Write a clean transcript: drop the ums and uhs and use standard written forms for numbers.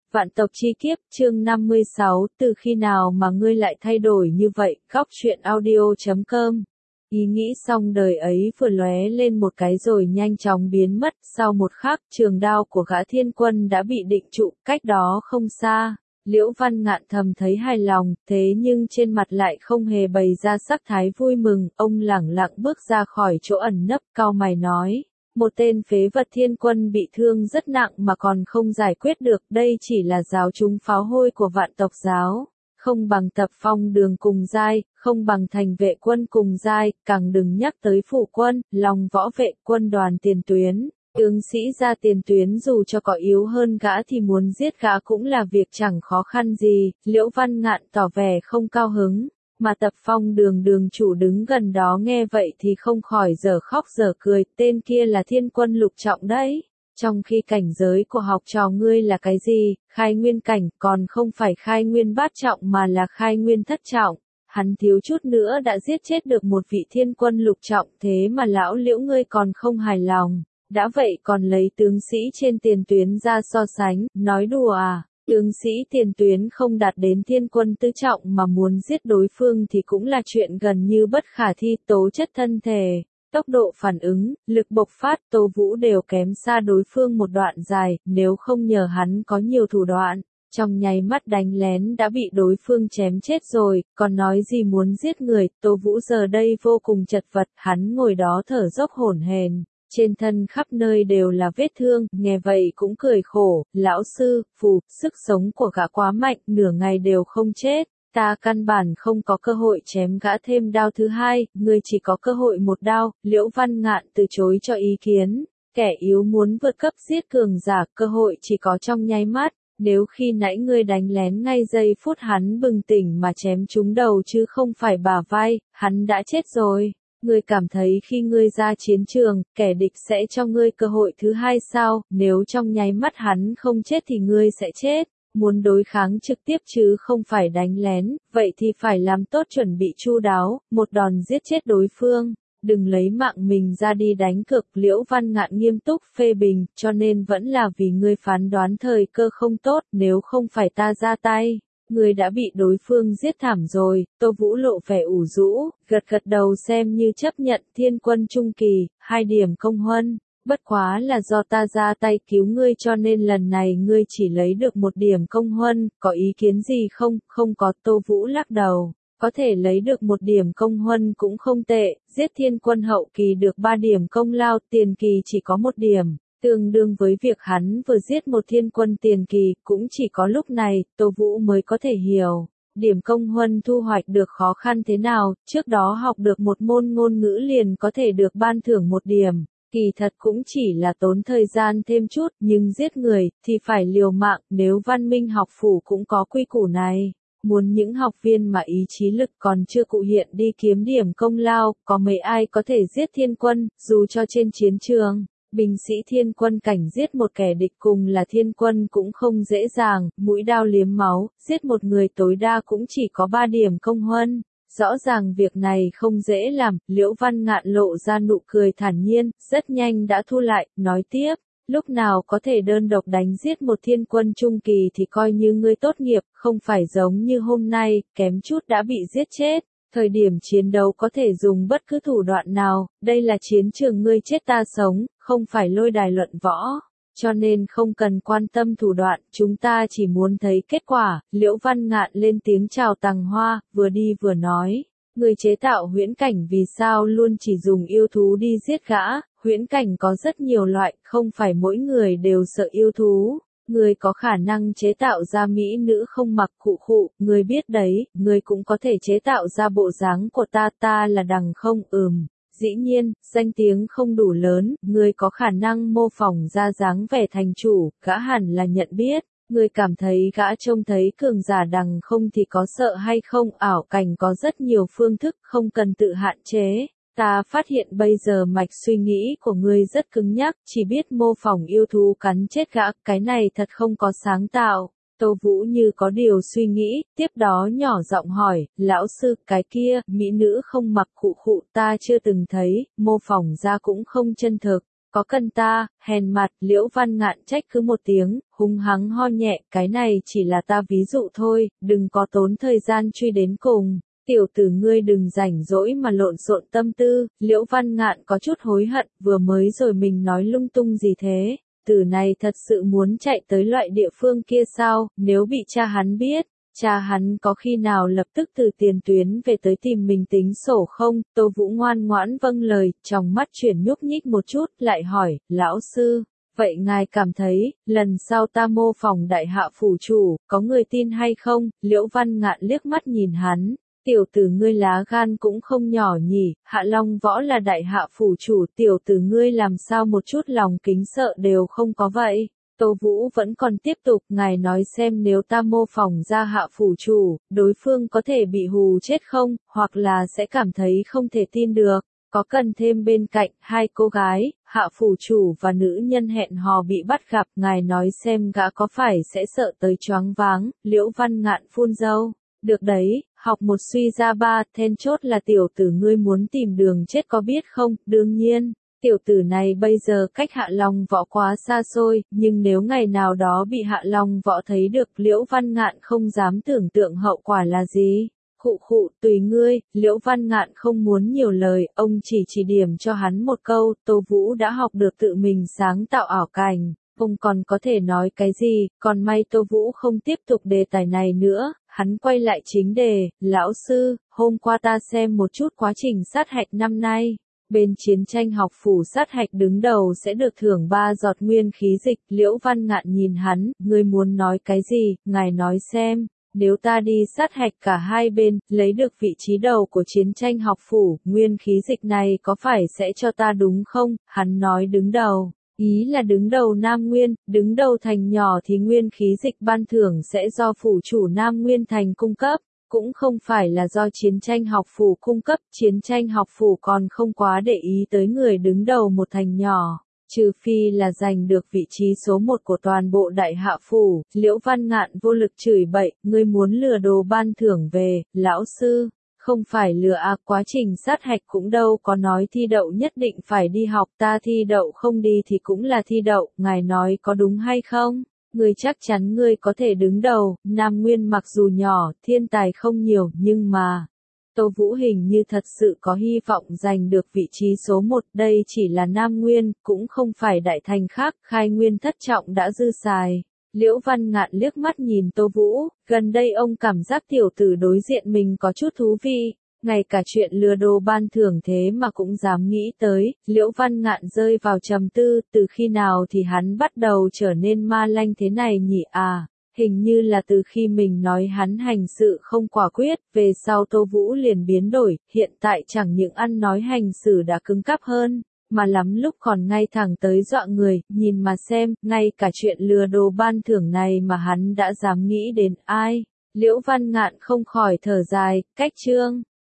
Vạn tộc chi kiếp, chương 56, từ khi nào mà ngươi lại thay đổi như vậy, góc truyện audio.com. Ý nghĩ xong đời ấy vừa lóe lên một cái rồi nhanh chóng biến mất, sau một khắc, trường đao của gã thiên quân đã bị định trụ, cách đó không xa. Liễu Văn Ngạn thầm thấy hài lòng, thế nhưng trên mặt lại không hề bày ra sắc thái vui mừng, ông lẳng lặng bước ra khỏi chỗ ẩn nấp, cau mày nói. Một tên phế vật thiên quân bị thương rất nặng mà còn không giải quyết được, đây chỉ là giáo chúng pháo hôi của vạn tộc giáo, không bằng Tập Phong Đường cùng giai, không bằng Thành Vệ Quân cùng giai, càng đừng nhắc tới Phủ Quân, Long Võ Vệ Quân đoàn tiền tuyến. Tướng sĩ ra tiền tuyến dù cho có yếu hơn gã thì muốn giết gã cũng là việc chẳng khó khăn gì, Liễu Văn Ngạn tỏ vẻ không cao hứng. Mà Tập Phong Đường đường chủ đứng gần đó nghe vậy thì không khỏi dở khóc dở cười, tên kia là thiên quân lục trọng đấy. Trong khi cảnh giới của học trò ngươi là cái gì, khai nguyên cảnh, còn không phải khai nguyên bát trọng mà là khai nguyên thất trọng. Hắn thiếu chút nữa đã giết chết được một vị thiên quân lục trọng, thế mà lão Liễu ngươi còn không hài lòng. Đã vậy còn lấy tướng sĩ trên tiền tuyến ra so sánh, nói đùa à? Tướng sĩ tiền tuyến không đạt đến thiên quân tứ trọng mà muốn giết đối phương thì cũng là chuyện gần như bất khả thi, tố chất thân thể, tốc độ phản ứng, lực bộc phát, Tô Vũ đều kém xa đối phương một đoạn dài, nếu không nhờ hắn có nhiều thủ đoạn, trong nháy mắt đánh lén đã bị đối phương chém chết rồi, còn nói gì muốn giết người, Tô Vũ giờ đây vô cùng chật vật, hắn ngồi đó thở dốc hổn hển. Trên thân khắp nơi đều là vết thương, nghe vậy cũng cười khổ, lão sư, phù, sức sống của gã quá mạnh, nửa ngày đều không chết, ta căn bản không có cơ hội chém gã thêm đao thứ hai, ngươi chỉ có cơ hội một đao, Liễu Văn Ngạn từ chối cho ý kiến, kẻ yếu muốn vượt cấp giết cường giả, cơ hội chỉ có trong nháy mắt, nếu khi nãy ngươi đánh lén ngay giây phút hắn bừng tỉnh mà chém trúng đầu chứ không phải bả vai, hắn đã chết rồi. Ngươi cảm thấy khi ngươi ra chiến trường, kẻ địch sẽ cho ngươi cơ hội thứ hai sao, nếu trong nháy mắt hắn không chết thì ngươi sẽ chết, muốn đối kháng trực tiếp chứ không phải đánh lén, vậy thì phải làm tốt chuẩn bị chu đáo, một đòn giết chết đối phương, đừng lấy mạng mình ra đi đánh cược. Liễu Văn Ngạn nghiêm túc phê bình, cho nên vẫn là vì ngươi phán đoán thời cơ không tốt, nếu không phải ta ra tay. Người đã bị đối phương giết thảm rồi, Tô Vũ lộ vẻ ủ rũ, gật gật đầu xem như chấp nhận thiên quân trung kỳ, 2 điểm công huân, bất quá là do ta ra tay cứu ngươi cho nên lần này ngươi chỉ lấy được 1 điểm công huân, có ý kiến gì không? Không có, Tô Vũ lắc đầu, có thể lấy được 1 điểm công huân cũng không tệ, giết thiên quân hậu kỳ được 3 điểm công lao, tiền kỳ chỉ có 1 điểm. Tương đương với việc hắn vừa giết một thiên quân tiền kỳ, cũng chỉ có lúc này, Tô Vũ mới có thể hiểu, điểm công huân thu hoạch được khó khăn thế nào, trước đó học được một môn ngôn ngữ liền có thể được ban thưởng 1 điểm, kỳ thật cũng chỉ là tốn thời gian thêm chút, nhưng giết người, thì phải liều mạng, nếu Văn Minh học phủ cũng có quy củ này. Muốn những học viên mà ý chí lực còn chưa cụ hiện đi kiếm điểm công lao, có mấy ai có thể giết thiên quân, dù cho trên chiến trường. Binh sĩ thiên quân cảnh giết một kẻ địch cùng là thiên quân cũng không dễ dàng, mũi đao liếm máu, giết một người tối đa cũng chỉ có 3 điểm công huân. Rõ ràng việc này không dễ làm, Liễu Văn Ngạn lộ ra nụ cười thản nhiên, rất nhanh đã thu lại, nói tiếp, lúc nào có thể đơn độc đánh giết một thiên quân trung kỳ thì coi như ngươi tốt nghiệp, không phải giống như hôm nay, kém chút đã bị giết chết. Thời điểm chiến đấu có thể dùng bất cứ thủ đoạn nào, đây là chiến trường ngươi chết ta sống, không phải lôi đài luận võ, cho nên không cần quan tâm thủ đoạn, chúng ta chỉ muốn thấy kết quả. Liễu Văn Ngạn lên tiếng chào Tằng Hoa, vừa đi vừa nói, người chế tạo huyễn cảnh vì sao luôn chỉ dùng yêu thú đi giết gã, huyễn cảnh có rất nhiều loại, không phải mỗi người đều sợ yêu thú. Người có khả năng chế tạo ra mỹ nữ không mặc khụ khụ, người biết đấy, người cũng có thể chế tạo ra bộ dáng của ta là đằng không, dĩ nhiên, danh tiếng không đủ lớn, người có khả năng mô phỏng ra dáng vẻ thành chủ, gã hẳn là nhận biết, người cảm thấy gã trông thấy cường giả đằng không thì có sợ hay không, ảo cảnh có rất nhiều phương thức, không cần tự hạn chế. Ta phát hiện bây giờ mạch suy nghĩ của ngươi rất cứng nhắc, chỉ biết mô phỏng yêu thú cắn chết gã, cái này thật không có sáng tạo. Tô Vũ như có điều suy nghĩ, tiếp đó nhỏ giọng hỏi, lão sư, cái kia, mỹ nữ không mặc khụ khụ ta chưa từng thấy, mô phỏng ra cũng không chân thực. Có cần ta, hèn mặt, Liễu Văn Ngạn trách cứ một tiếng, hung hăng ho nhẹ, cái này chỉ là ta ví dụ thôi, đừng có tốn thời gian truy đến cùng. Tiểu tử ngươi đừng rảnh rỗi mà lộn xộn tâm tư, Liễu Văn Ngạn có chút hối hận, vừa mới rồi mình nói lung tung gì thế, tử này thật sự muốn chạy tới loại địa phương kia sao, nếu bị cha hắn biết, cha hắn có khi nào lập tức từ tiền tuyến về tới tìm mình tính sổ không, Tô Vũ ngoan ngoãn vâng lời, trong mắt chuyển nhúc nhích một chút, lại hỏi, lão sư. Vậy ngài cảm thấy, lần sau ta mô phỏng đại hạ phủ chủ, có người tin hay không? Liễu Văn Ngạn liếc mắt nhìn hắn, tiểu tử ngươi lá gan cũng không nhỏ nhỉ, Hạ Long Võ là đại hạ phủ chủ, tiểu tử ngươi làm sao một chút lòng kính sợ đều không có vậy? Tô Vũ vẫn còn tiếp tục, ngài nói xem nếu ta mô phỏng ra hạ phủ chủ, đối phương có thể bị hù chết không, hoặc là sẽ cảm thấy không thể tin được. Có cần thêm bên cạnh, hai cô gái, hạ phủ chủ và nữ nhân hẹn hò bị bắt gặp, ngài nói xem gã có phải sẽ sợ tới choáng váng, Liễu Văn Ngạn phun dâu. Được đấy, học một suy ra ba, then chốt là tiểu tử ngươi muốn tìm đường chết có biết không, đương nhiên. Tiểu tử này bây giờ cách Hạ Long Võ quá xa xôi, nhưng nếu ngày nào đó bị Hạ Long Võ thấy được, Liễu Văn Ngạn không dám tưởng tượng hậu quả là gì. Khụ khụ, tùy ngươi, Liễu Văn Ngạn không muốn nhiều lời, ông chỉ điểm cho hắn một câu, Tô Vũ đã học được tự mình sáng tạo ảo cảnh, ông còn có thể nói cái gì, còn may Tô Vũ không tiếp tục đề tài này nữa, hắn quay lại chính đề, lão sư, hôm qua ta xem một chút quá trình sát hạch năm nay. Bên chiến tranh học phủ sát hạch đứng đầu sẽ được thưởng 3 giọt nguyên khí dịch, Liễu Văn Ngạn nhìn hắn, ngươi muốn nói cái gì, ngài nói xem, nếu ta đi sát hạch cả hai bên, lấy được vị trí đầu của chiến tranh học phủ, nguyên khí dịch này có phải sẽ cho ta đúng không, hắn nói đứng đầu. Ý là đứng đầu Nam Nguyên, đứng đầu thành nhỏ thì nguyên khí dịch ban thưởng sẽ do phủ chủ Nam Nguyên thành cung cấp. Cũng không phải là do chiến tranh học phủ cung cấp, chiến tranh học phủ còn không quá để ý tới người đứng đầu một thành nhỏ, trừ phi là giành được vị trí số 1 của toàn bộ đại hạ phủ, Liễu Văn Ngạn vô lực chửi bậy, ngươi muốn lừa đồ ban thưởng về, lão sư, không phải lừa quá trình sát hạch cũng đâu có nói thi đậu nhất định phải đi học, ta thi đậu không đi thì cũng là thi đậu, ngài nói có đúng hay không? Ngươi chắc chắn ngươi có thể đứng đầu, Nam Nguyên mặc dù nhỏ, thiên tài không nhiều, nhưng mà, Tô Vũ hình như thật sự có hy vọng giành được vị trí số 1, đây chỉ là Nam Nguyên, cũng không phải đại thành khác, khai nguyên thất trọng đã dư xài. Liễu Văn Ngạn liếc mắt nhìn Tô Vũ, gần đây ông cảm giác tiểu tử đối diện mình có chút thú vị. Ngay cả chuyện lừa đồ ban thưởng thế mà cũng dám nghĩ tới, Liễu Văn Ngạn rơi vào trầm tư, từ khi nào thì hắn bắt đầu trở nên ma lanh thế này nhỉ hình như là từ khi mình nói hắn hành sự không quả quyết, về sau Tô Vũ liền biến đổi, hiện tại chẳng những ăn nói hành xử đã cứng cáp hơn, mà lắm lúc còn ngay thẳng tới dọa người, nhìn mà xem, ngay cả chuyện lừa đồ ban thưởng này mà hắn đã dám nghĩ đến ai. Liễu Văn Ngạn không khỏi thở dài, cách chương.